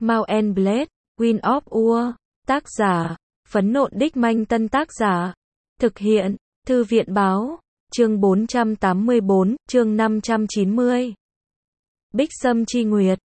Mount and Blade, Wind of War. Tác giả, Phấn Nộn Đích Manh. Tân tác giả, thực hiện, Thư viện Báo. Chương 484, chương 590. Bích Sâm Chi Nguyệt,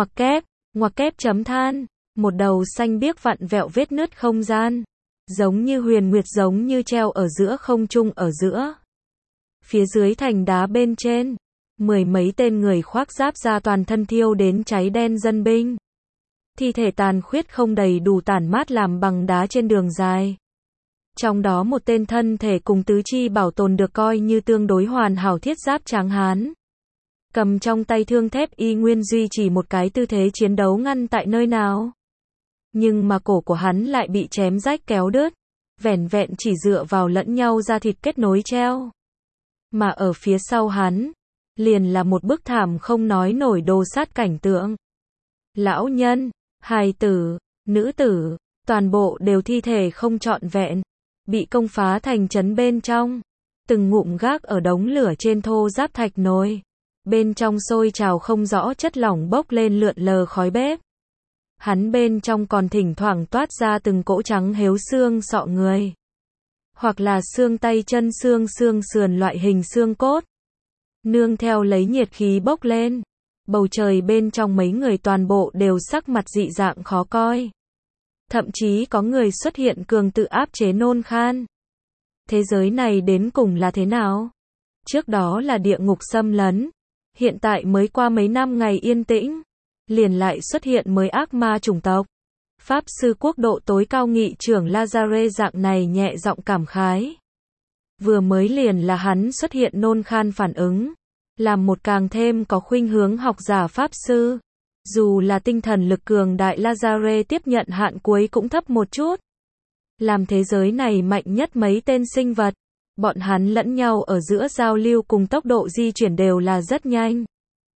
ngoặc kép chấm than, một đầu xanh biếc vặn vẹo vết nứt không gian, giống như huyền nguyệt, giống như treo ở giữa không trung ở giữa. Phía dưới thành đá bên trên, mười mấy tên người khoác giáp da toàn thân thiêu đến cháy đen dân binh. Thi thể tàn khuyết không đầy đủ tản mát làm bằng đá trên đường dài. Trong đó một tên thân thể cùng tứ chi bảo tồn được coi như tương đối hoàn hảo thiết giáp tráng hán. Cầm trong tay thương thép y nguyên duy trì một cái tư thế chiến đấu ngăn tại nơi nào. Nhưng mà cổ của hắn lại bị chém rách kéo đứt, vẻn vẹn chỉ dựa vào lẫn nhau da thịt kết nối treo. Mà ở phía sau hắn, liền là một bức thảm không nói nổi đồ sát cảnh tượng. Lão nhân, hài tử, nữ tử, toàn bộ đều thi thể không trọn vẹn, bị công phá thành trấn bên trong. Từng ngụm gác ở đống lửa trên thô giáp thạch nồi. Bên trong sôi trào không rõ chất lỏng bốc lên lượn lờ khói bếp. Hắn bên trong còn thỉnh thoảng toát ra từng cỗ trắng héo xương sọ người. Hoặc là xương tay chân, xương sườn loại hình xương cốt. Nương theo lấy nhiệt khí bốc lên. Bầu trời bên trong mấy người toàn bộ đều sắc mặt dị dạng khó coi. Thậm chí có người xuất hiện cường tự áp chế nôn khan. Thế giới này đến cùng là thế nào? Trước đó là địa ngục xâm lấn. Hiện tại mới qua mấy năm ngày yên tĩnh, liền lại xuất hiện mới ác ma chủng tộc. Pháp sư quốc độ tối cao nghị trưởng Lazare dạng này nhẹ giọng cảm khái. Vừa mới liền là hắn xuất hiện nôn khan phản ứng, làm một càng thêm có khuynh hướng học giả pháp sư. Dù là tinh thần lực cường đại, Lazare tiếp nhận hạn cuối cũng thấp một chút. Làm thế giới này mạnh nhất mấy tên sinh vật, bọn hắn lẫn nhau ở giữa giao lưu cùng tốc độ di chuyển đều là rất nhanh.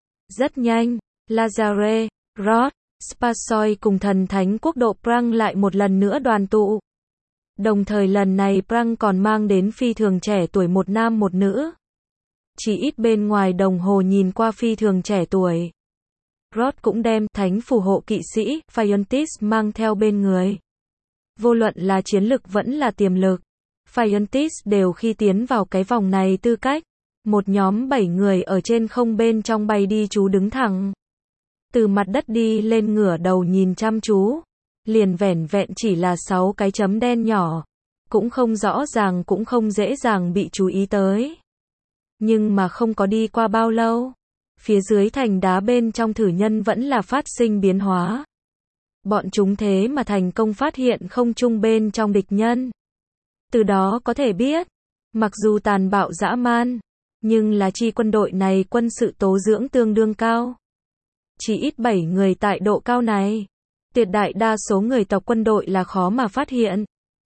Rất nhanh, Lazare, Rod, Spasoy cùng thần thánh quốc độ Prang lại một lần nữa đoàn tụ. Đồng thời lần này Prang còn mang đến phi thường trẻ tuổi một nam một nữ. Chỉ ít bên ngoài đồng hồ nhìn qua phi thường trẻ tuổi. Rod cũng đem thánh phù hộ kỵ sĩ, Phiontis mang theo bên người. Vô luận là chiến lực vẫn là tiềm lực, Phiontis đều khi tiến vào cái vòng này tư cách. Một nhóm 7 người ở trên không bên trong bay đi, chú đứng thẳng. Từ mặt đất đi lên ngửa đầu nhìn chăm chú. Liền vẻn vẹn chỉ là 6 cái chấm đen nhỏ. Cũng không rõ ràng, cũng không dễ dàng bị chú ý tới. Nhưng mà không có đi qua bao lâu, phía dưới thành đá bên trong thử nhân vẫn là phát sinh biến hóa. Bọn chúng thế mà thành công phát hiện không trung bên trong địch nhân. Từ đó có thể biết, mặc dù tàn bạo dã man, nhưng là chi quân đội này quân sự tố dưỡng tương đương cao. Chỉ ít 7 người tại độ cao này, tuyệt đại đa số người tộc quân đội là khó mà phát hiện.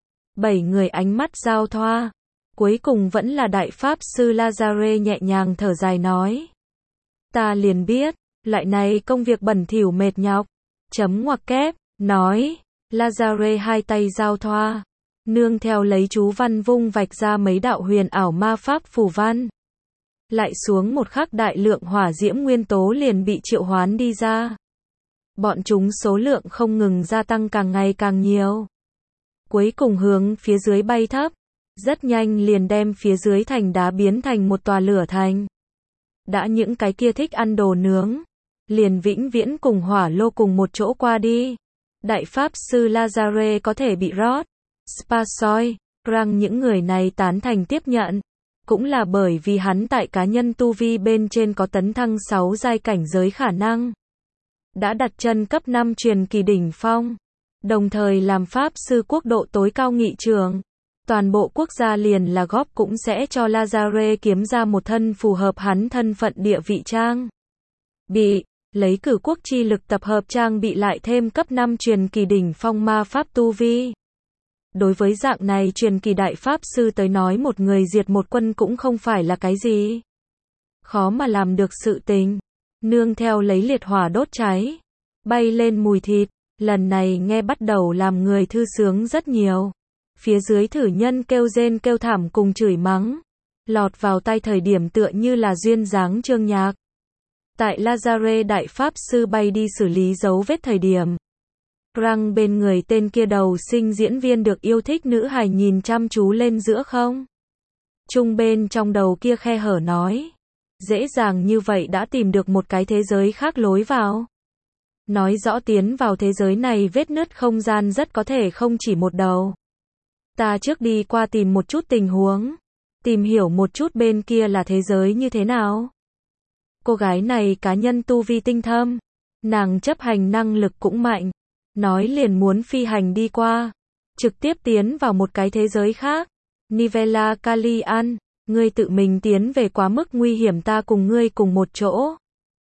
7 người ánh mắt giao thoa, cuối cùng vẫn là đại pháp sư Lazare nhẹ nhàng thở dài nói. Ta liền biết, loại này công việc bẩn thỉu mệt nhọc. Ngoặc kép, nói, Lazare hai tay giao thoa. Nương theo lấy chú văn vung vạch ra mấy đạo huyền ảo ma pháp phù văn. Lại xuống một khắc, đại lượng hỏa diễm nguyên tố liền bị triệu hoán đi ra. Bọn chúng số lượng không ngừng gia tăng, càng ngày càng nhiều. Cuối cùng hướng phía dưới bay thấp. Rất nhanh liền đem phía dưới thành đá biến thành một tòa lửa thành. Đã những cái kia thích ăn đồ nướng, liền vĩnh viễn cùng hỏa lô cùng một chỗ qua đi. Đại pháp sư Lazare có thể bị Rod, Spasoy, Prang những người này tán thành tiếp nhận. Cũng là bởi vì hắn tại cá nhân tu vi bên trên có tấn thăng 6 giai cảnh giới khả năng. Đã đặt chân cấp 5 truyền kỳ đỉnh phong. Đồng thời làm pháp sư quốc độ tối cao nghị trưởng. Toàn bộ quốc gia liền là góp cũng sẽ cho Lazare kiếm ra một thân phù hợp hắn thân phận địa vị trang bị. Lấy cử quốc chi lực tập hợp trang bị lại thêm cấp 5 truyền kỳ đỉnh phong ma pháp tu vi. Đối với dạng này truyền kỳ đại pháp sư tới nói, một người diệt một quân cũng không phải là cái gì khó mà làm được sự tình. Nương theo lấy liệt hỏa đốt cháy, bay lên mùi thịt, lần này nghe bắt đầu làm người thư sướng rất nhiều. Phía dưới thử nhân kêu rên kêu thảm cùng chửi mắng, lọt vào tai thời điểm tựa như là duyên dáng chương nhạc. Tại Lazare đại pháp sư bay đi xử lý dấu vết thời điểm, Prang bên người tên kia đầu sinh diễn viên được yêu thích nữ hài nhìn chăm chú lên giữa không trung bên trong đầu kia khe hở nói. Dễ dàng như vậy đã tìm được một cái thế giới khác lối vào. Nói rõ tiến vào thế giới này vết nứt không gian rất có thể không chỉ một đầu. Ta trước đi qua tìm một chút tình huống. Tìm hiểu một chút bên kia là thế giới như thế nào. Cô gái này cá nhân tu vi tinh thâm. Nàng chấp hành năng lực cũng mạnh. Nói liền muốn phi hành đi qua. Trực tiếp tiến vào một cái thế giới khác. Nivella Kalian, ngươi tự mình tiến về quá mức nguy hiểm ta cùng ngươi cùng một chỗ.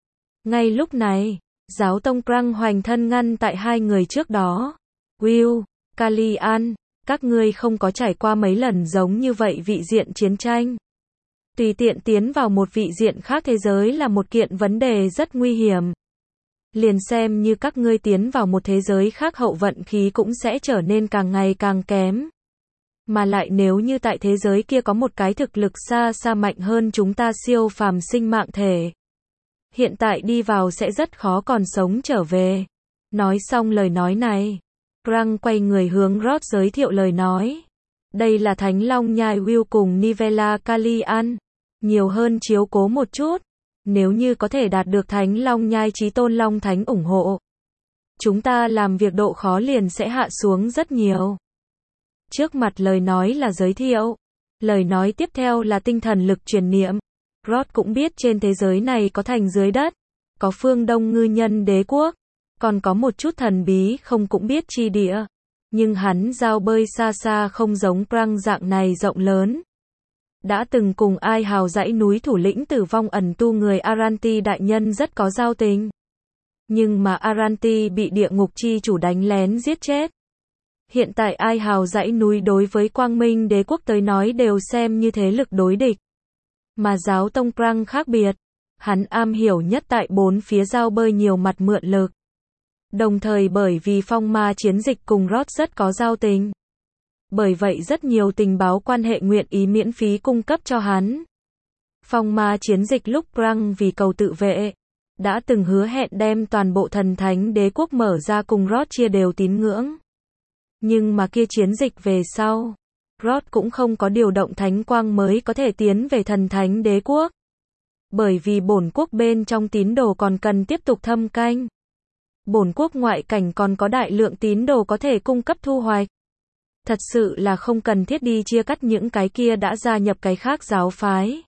Ngay lúc này, giáo tông Prang hoành thân ngăn tại hai người trước đó. Will, Kalian, các ngươi không có trải qua mấy lần giống như vậy vị diện chiến tranh. Tùy tiện tiến vào một vị diện khác thế giới là một kiện vấn đề rất nguy hiểm. Liền xem như các ngươi tiến vào một thế giới khác hậu vận khí cũng sẽ trở nên càng ngày càng kém. Mà lại nếu như tại thế giới kia có một cái thực lực xa xa mạnh hơn chúng ta siêu phàm sinh mạng thể. Hiện tại đi vào sẽ rất khó còn sống trở về. Nói xong lời nói này, Prang quay người hướng Rod giới thiệu lời nói. Đây là Thánh Long Nhai Will cùng Nivella Kalian. Nhiều hơn chiếu cố một chút. Nếu như có thể đạt được Thánh Long Nhai Chí Tôn Long Thánh ủng hộ. Chúng ta làm việc độ khó liền sẽ hạ xuống rất nhiều. Trước mặt lời nói là giới thiệu. Lời nói tiếp theo là tinh thần lực truyền niệm. Rod cũng biết trên thế giới này có thành dưới đất. Có phương Đông ngư nhân đế quốc. Còn có một chút thần bí không cũng biết chi địa. Nhưng hắn giao bơi xa xa không giống Prang dạng này rộng lớn. Đã từng cùng Ai Hào dãy núi thủ lĩnh tử vong ẩn tu người Aranti đại nhân rất có giao tình. Nhưng mà Aranti bị địa ngục chi chủ đánh lén giết chết. Hiện tại Ai Hào dãy núi đối với Quang Minh đế quốc tới nói đều xem như thế lực đối địch. Mà giáo tông Prang khác biệt. Hắn am hiểu nhất tại bốn phía giao bơi nhiều mặt mượn lực. Đồng thời bởi vì phong ma chiến dịch cùng Rod rất có giao tình. Bởi vậy rất nhiều tình báo quan hệ nguyện ý miễn phí cung cấp cho hắn. Phong ma chiến dịch lúc Prang vì cầu tự vệ. Đã từng hứa hẹn đem toàn bộ thần thánh đế quốc mở ra cùng Rod chia đều tín ngưỡng. Nhưng mà kia chiến dịch về sau. Rod cũng không có điều động thánh quang mới có thể tiến về thần thánh đế quốc. Bởi vì bổn quốc bên trong tín đồ còn cần tiếp tục thâm canh. Bổn quốc ngoại cảnh còn có đại lượng tín đồ có thể cung cấp thu hoạch. Thật sự là không cần thiết đi chia cắt những cái kia đã gia nhập cái khác giáo phái.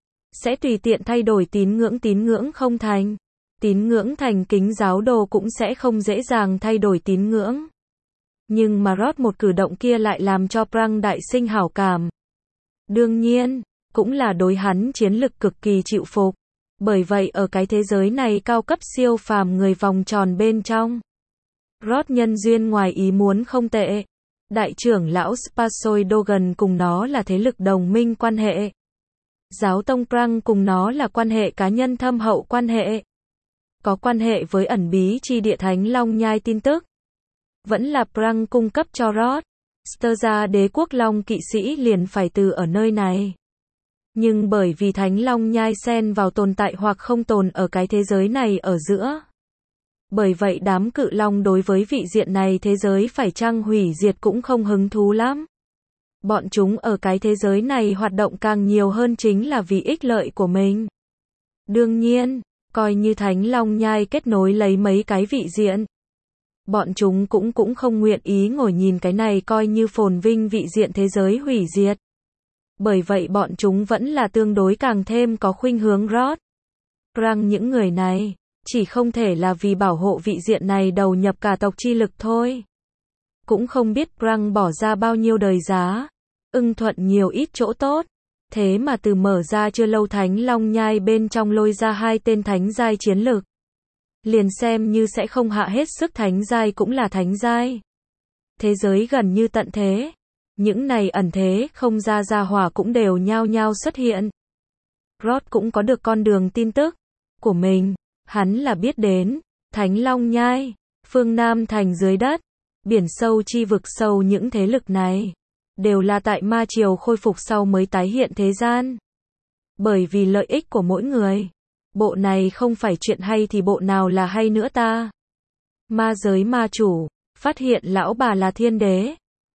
Sẽ tùy tiện thay đổi tín ngưỡng không thành. Tín ngưỡng thành kính giáo đồ cũng sẽ không dễ dàng thay đổi tín ngưỡng. Nhưng mà Rod một cử động kia lại làm cho Prang đại sinh hảo cảm. Đương nhiên, cũng là đối hắn chiến lực cực kỳ chịu phục. Bởi vậy ở cái thế giới này cao cấp siêu phàm người vòng tròn bên trong. Rod nhân duyên ngoài ý muốn không tệ. Đại trưởng lão Spasoy Dogan cùng nó là thế lực đồng minh quan hệ. Giáo tông Prang cùng nó là quan hệ cá nhân thâm hậu quan hệ. Có quan hệ với ẩn bí chi địa Thánh Long Nhai tin tức. Vẫn là Prang cung cấp cho Rod. Sterza đế quốc Long kỵ sĩ liền phải từ ở nơi này. Nhưng bởi vì Thánh Long Nhai xen vào tồn tại hoặc không tồn ở cái thế giới này ở giữa. Bởi vậy đám cự long đối với vị diện này thế giới phải chăng hủy diệt cũng không hứng thú lắm. Bọn chúng ở cái thế giới này hoạt động càng nhiều hơn chính là vì ích lợi của mình. Đương nhiên, coi như Thánh Long Nhai kết nối lấy mấy cái vị diện. Bọn chúng cũng không nguyện ý ngồi nhìn cái này coi như phồn vinh vị diện thế giới hủy diệt. Bởi vậy bọn chúng vẫn là tương đối càng thêm có khuynh hướng Rod. Prang những người này, chỉ không thể là vì bảo hộ vị diện này đầu nhập cả tộc chi lực thôi. Cũng không biết Prang bỏ ra bao nhiêu đời giá, ưng thuận nhiều ít chỗ tốt. Thế mà từ mở ra chưa lâu Thánh Long Nhai bên trong lôi ra 2 tên thánh giai chiến lực. Liền xem như sẽ không hạ hết sức thánh giai cũng là thánh giai. Thế giới gần như tận thế. Những này ẩn thế không ra hỏa cũng đều nhao nhao xuất hiện. Rod cũng có được con đường tin tức của mình. Hắn là biết đến Thánh Long Nhai, phương Nam thành dưới đất, biển sâu chi vực sâu những thế lực này. Đều là tại ma triều khôi phục sau mới tái hiện thế gian. Bởi vì lợi ích của mỗi người. Bộ này không phải chuyện hay thì bộ nào là hay nữa ta. Ma giới ma chủ, Phát hiện lão bà là thiên đế,